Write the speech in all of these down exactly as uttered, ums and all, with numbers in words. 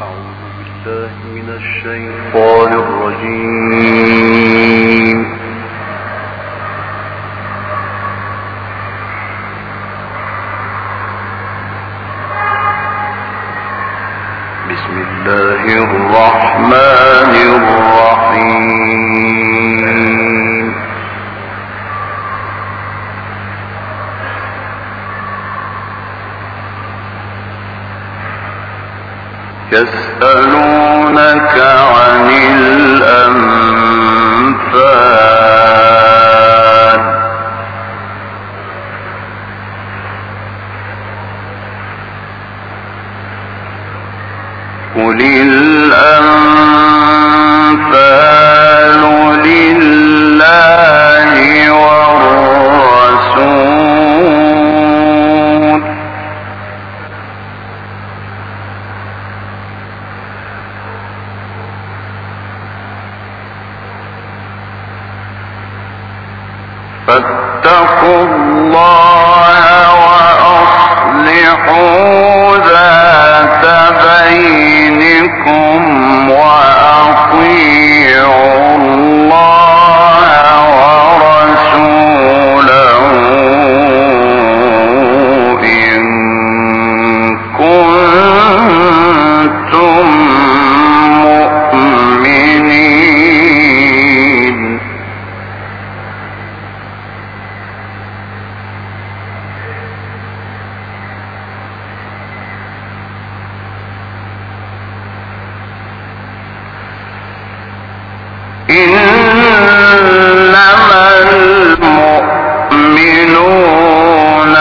بالله من الشيطان الرجيم. بسم الله الرحمن الرحيم. يسألونك عن الأنفال قل الأنفال لله والرسول فاتقوا الله وأصلحوا ذات بينكم وأطيعوا الله ورسوله إن كنتم مؤمنين. إنما المؤمنون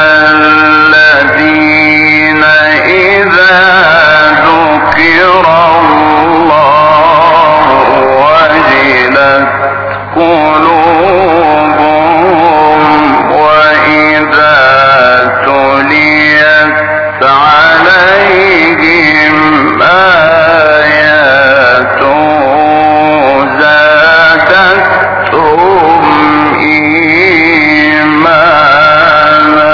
الذين إذا ذكر الله وجلت قلوبهم وإذا تليت عليهم آياته زادتهم إيمانا.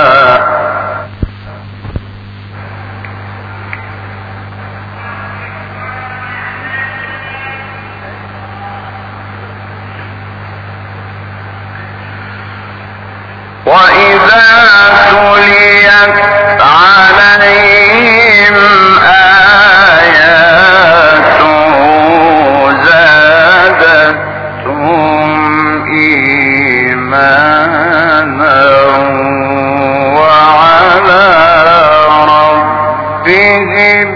وإذا تليت عليهم آياته زادتهم إيمانا وعلى ربهم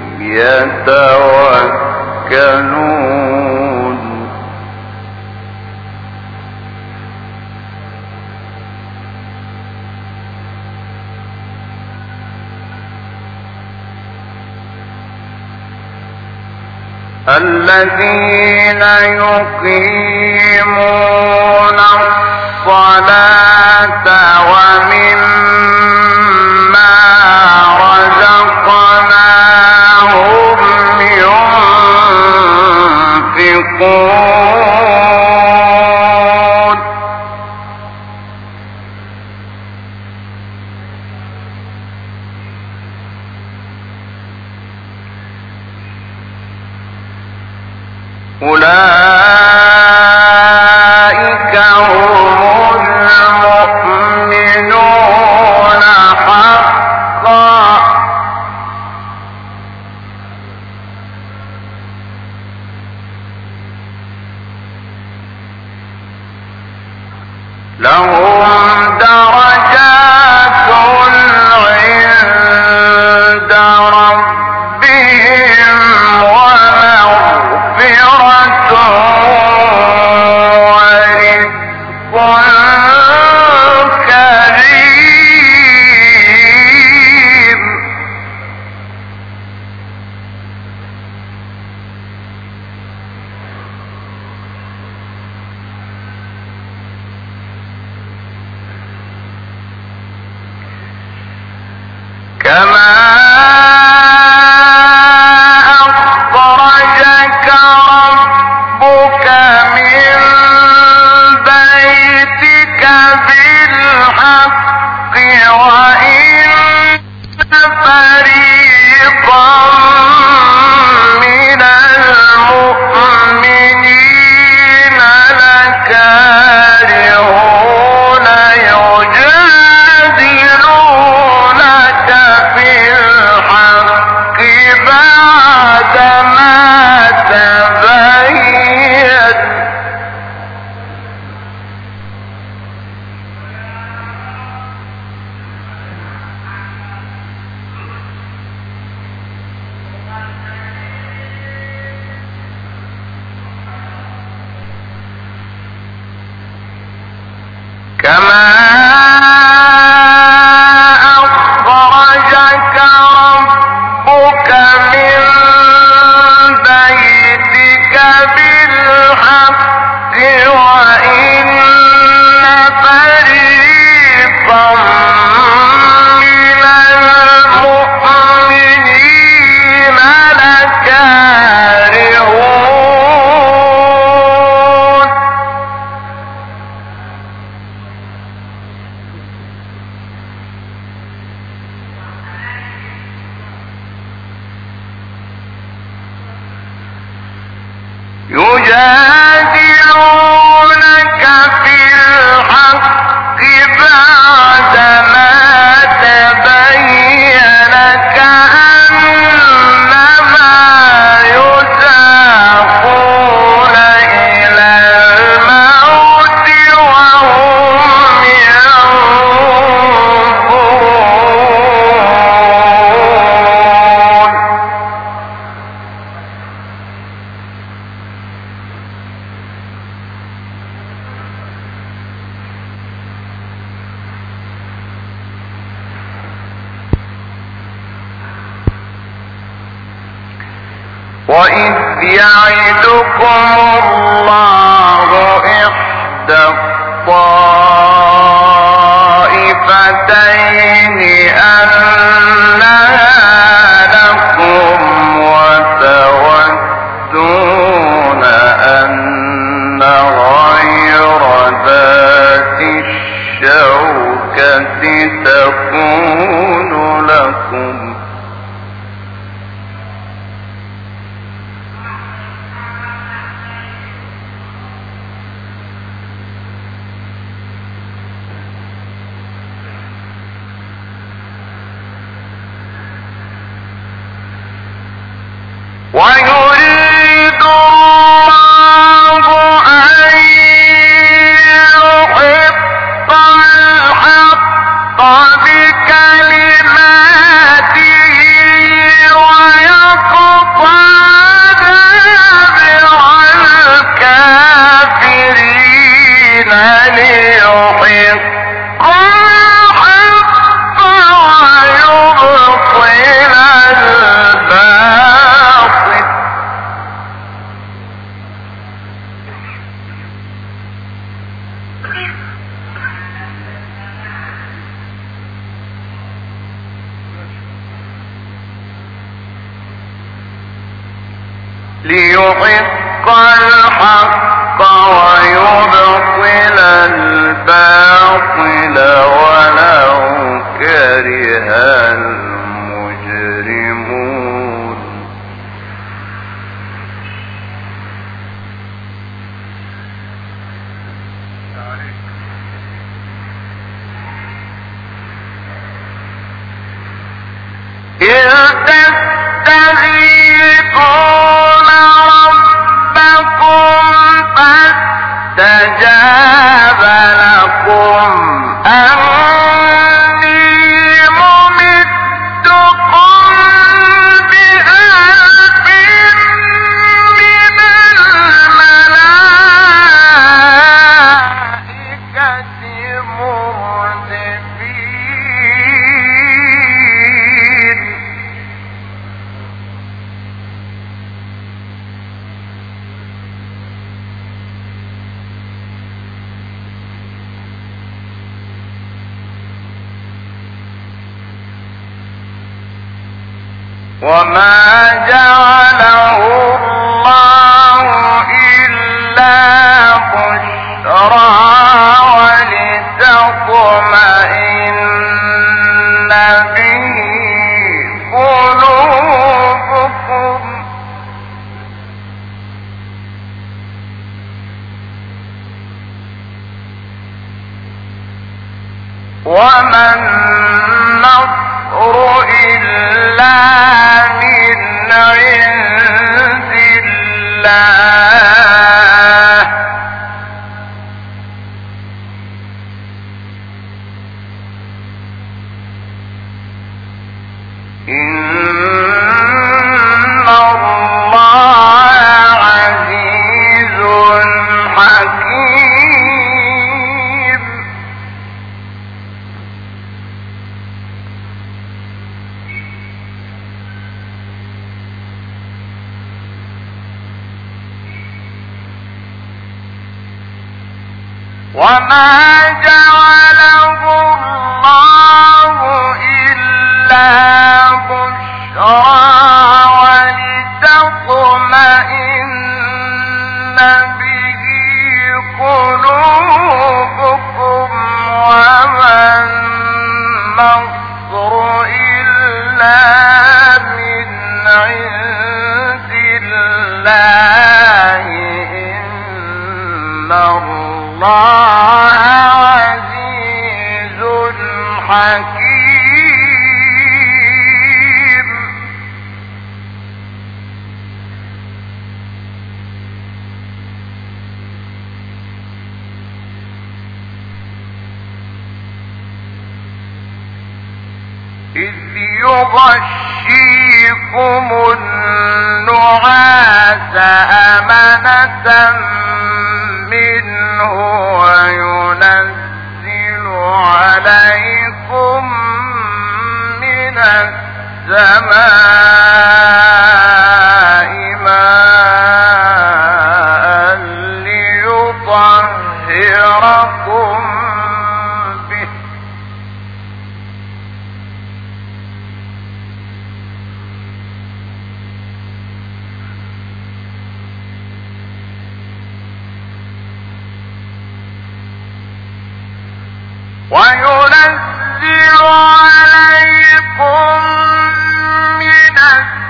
يتوكلون. الذين يقيمون الصلاة ومما رزقناهم ينفقون. أولئك هم المؤمنون حقا. لهم درجات عند ربهم ومغفرة يجادلونك في الحق بعدما تبين كأنما يساقون إلى الموت وهم ينظرون. وإذ يعدكم الله إحدى الطائفتين أنها لكم وتودون أن غير ذات الشوكة تكون لكم ويريد الله أن يحق الحق بكلماته ويقطع دابر الكافرين ليحق الحق ويبطل الباطل. ليحق الحق ويبطل الباطل ولو كره المجرمون. إذ تستغيثون ربكم فاستجاب لكم أني ممدكم بألف من الملائكة مردفين. وما جعله الله إلا بشرى ولتطمئن به قلوبكم وما النصر إلا من عند الله إن الله عزيز حكيم. وما جعله الله إلا بشرى ولتطمئن به قلوبكم وما النصر إلا من عند الله الله عزيز حكيم. إذ يغشيكم النعاس أمنة منه وينزل عليكم من السماء ماء ليطهركم به وينزل عليكم من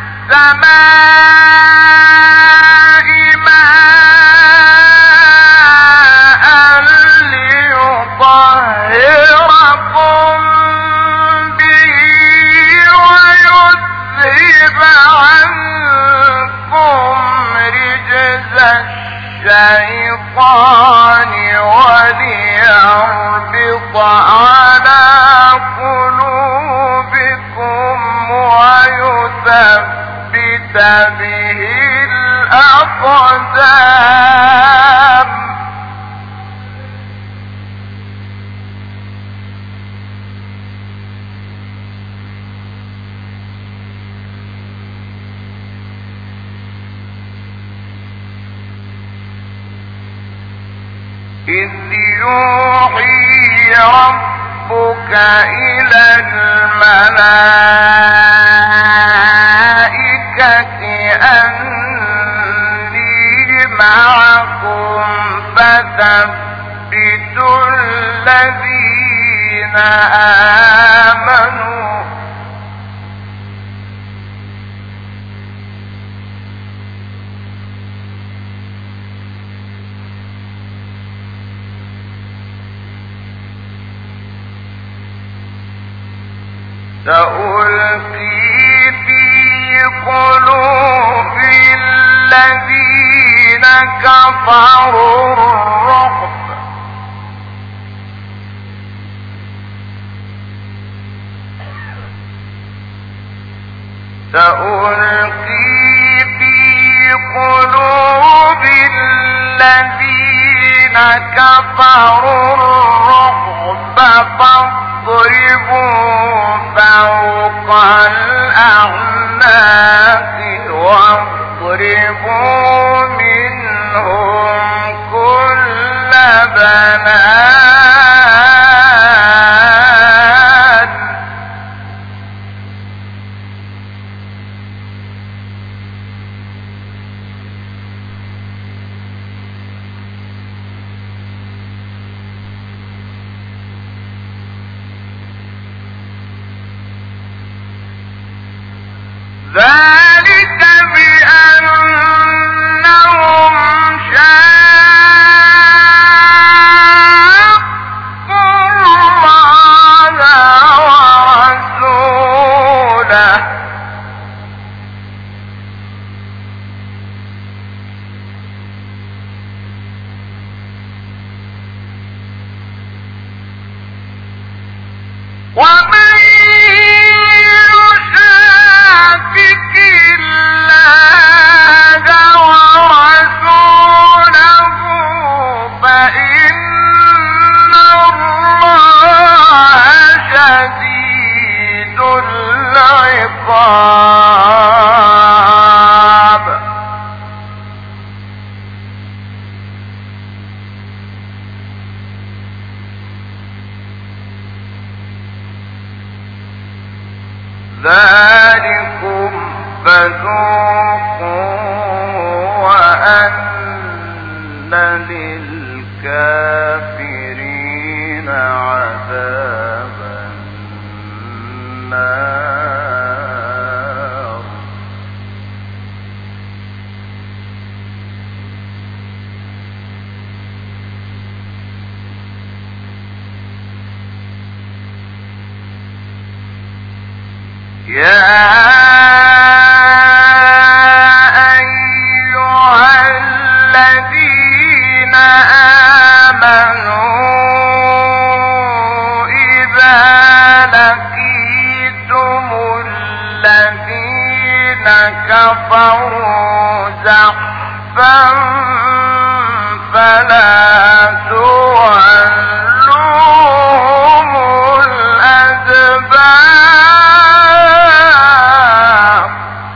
السماء ماء ليطهركم به ويذهب عنكم رجز الشيطان وليربط على قلوبكم ويثبت به الأقدام. إذ يوحي ربك إلى الملائكة أني معكم فثبتوا الذين آمنوا سألقي في قلوب الذين كفروا الرعب سألقي في قلوب الذين كفروا الرعب فاضربوا فوق الأعناق واضربوا منهم كل بنان. ذلك بأنهم شاقوا الله ورسوله ومن يشاقق الله ورسوله فإن الله شديد العقاب. ذلكم فذوقوا وأن للكافرين عذاب النار. يا أيها الذين آمنوا إذا لقيتم الذين كفروا زحفا فلا تولوهم الأدبار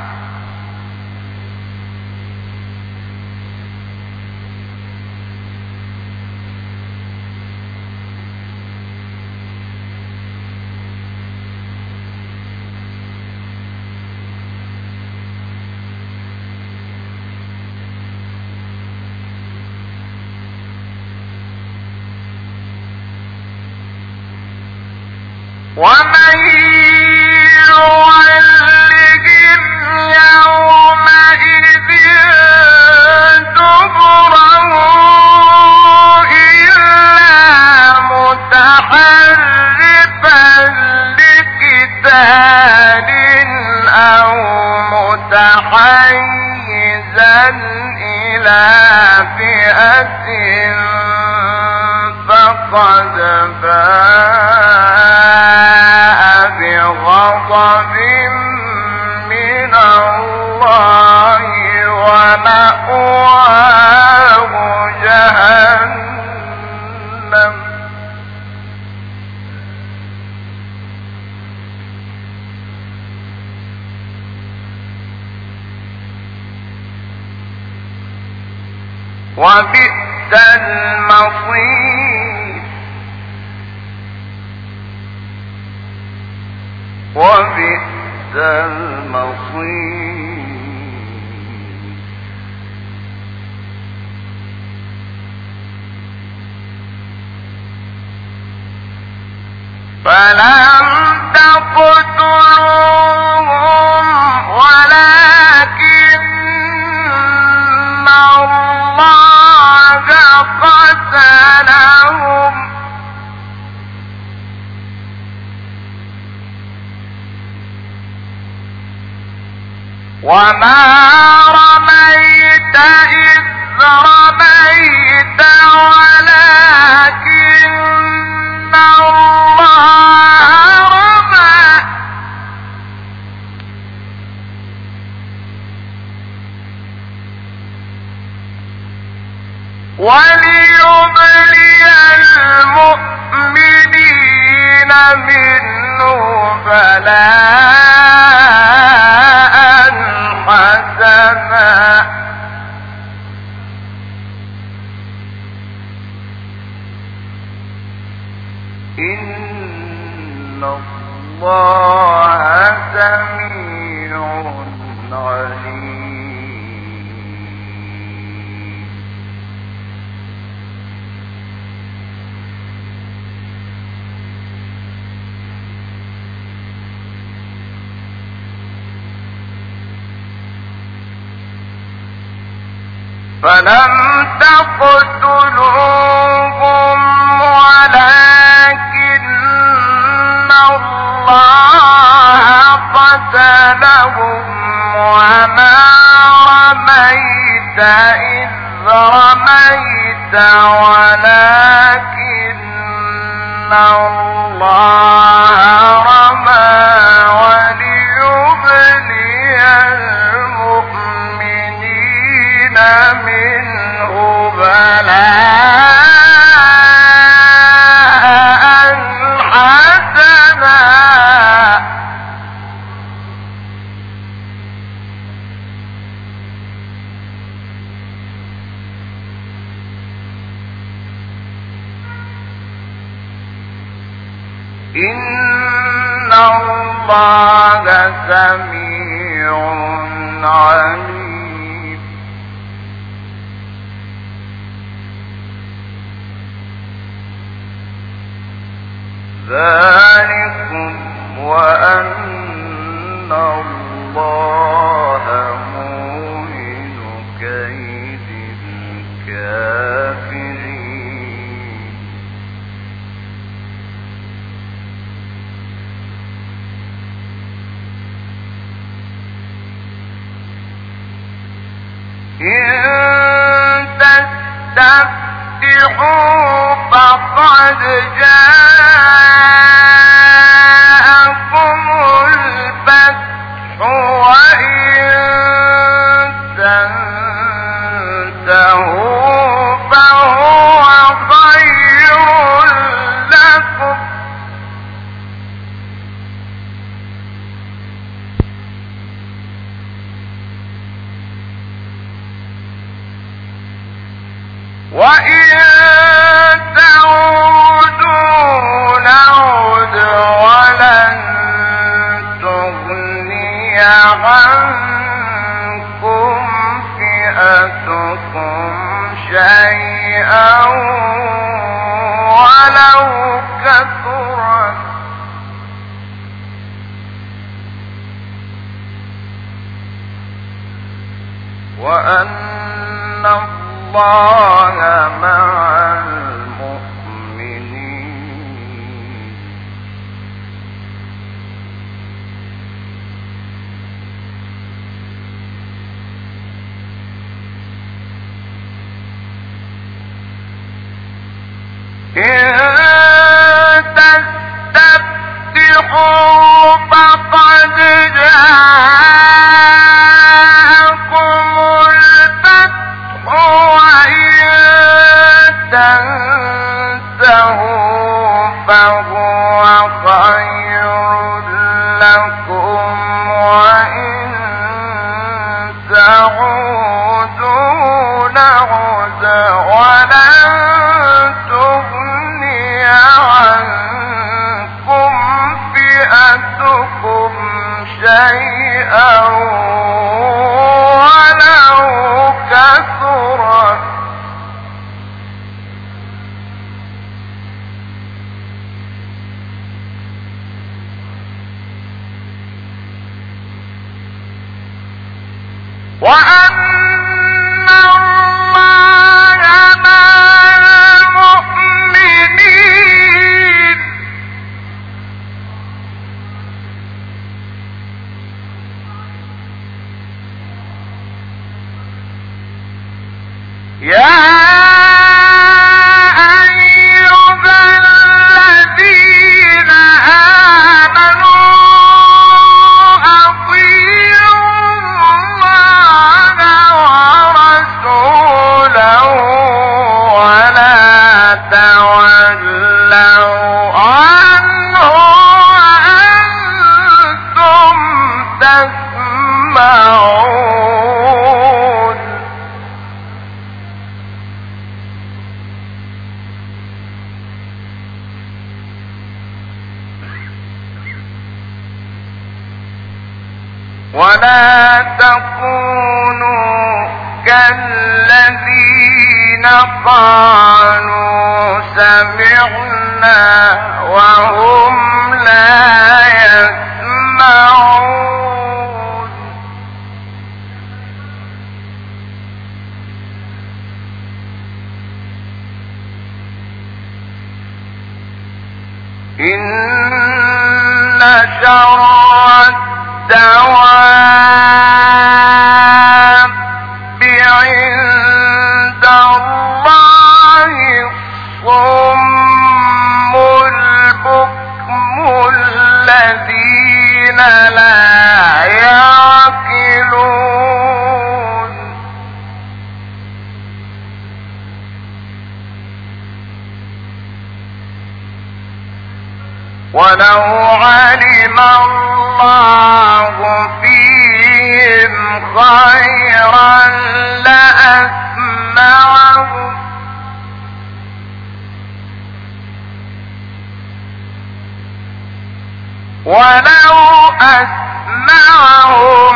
ومن يولهم يومئذ دبره إلا متحرفا لقتال أو متحيزا إلى فئة فقد باء بغضب من الله ومأواه جهنم وبئس المصير وبئس المصير فلم تقتلوهم ولكن الله قتلهم وما رميت إذ رميت ولكن الله رمى وليبلي المؤمنين منه بلاء حسنا إن الله سميع عليم فلم تقتلوهم ولكن الله قتلهم وما رميت إذ رميت ولكن الله رمى وليبلي المؤمنين منه بلاء حسنا إن الله سميع عليم ذلكم وأن الله موهن كيد الكافرين تستفتحوا فقد جاءكم الفتح وإن تنتهوا فهو خير لكم وإن تعودوا نعد ولن تغني عنكم فئتكم شيئا ولو كثرت وأن الله مع المؤمنين إن تستفتحوا فقد جاءكم الفتح وإن تنتهوا فهو خير لكم وإن تعودوا نعد ولن تغني عنكم فئتكم شيئا ولو كثرت وأن الله مع المؤمنين يا أيها الذين آمنوا تولوا عنه وأنتم تسمعون ولا تكونوا كالذين قالوا سمعنا وهم لا يسمعون إن شر الدواب عند الله الصم البكم الذين لا يعقلون ولو علم الله فيهم خيرا لأسمعهم ولو أسمعهم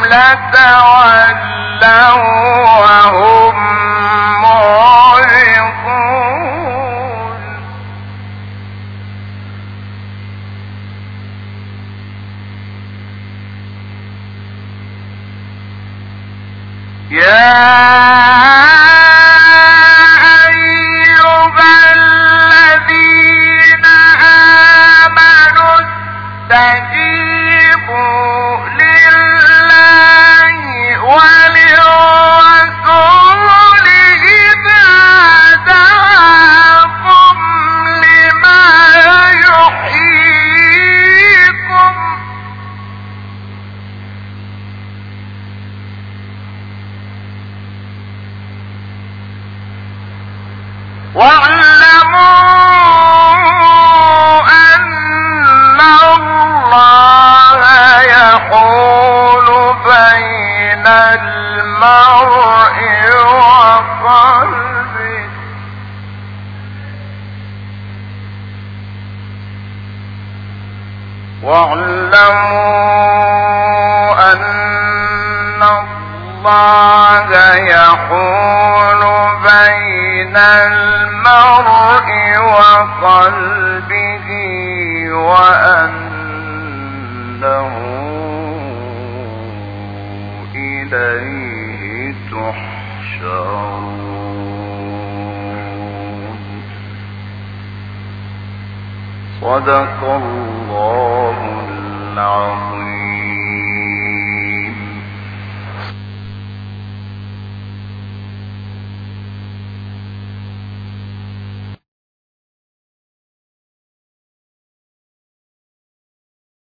لتولوا وهم معرضون يا أيها الذين آمنوا استجيبوا لله وللرسول واعلموا أن الله يحول بين المرء وقلبه واعلموا أن الله يحول بين المرء وقلبه وأنه إليه تحشرون. صدق الله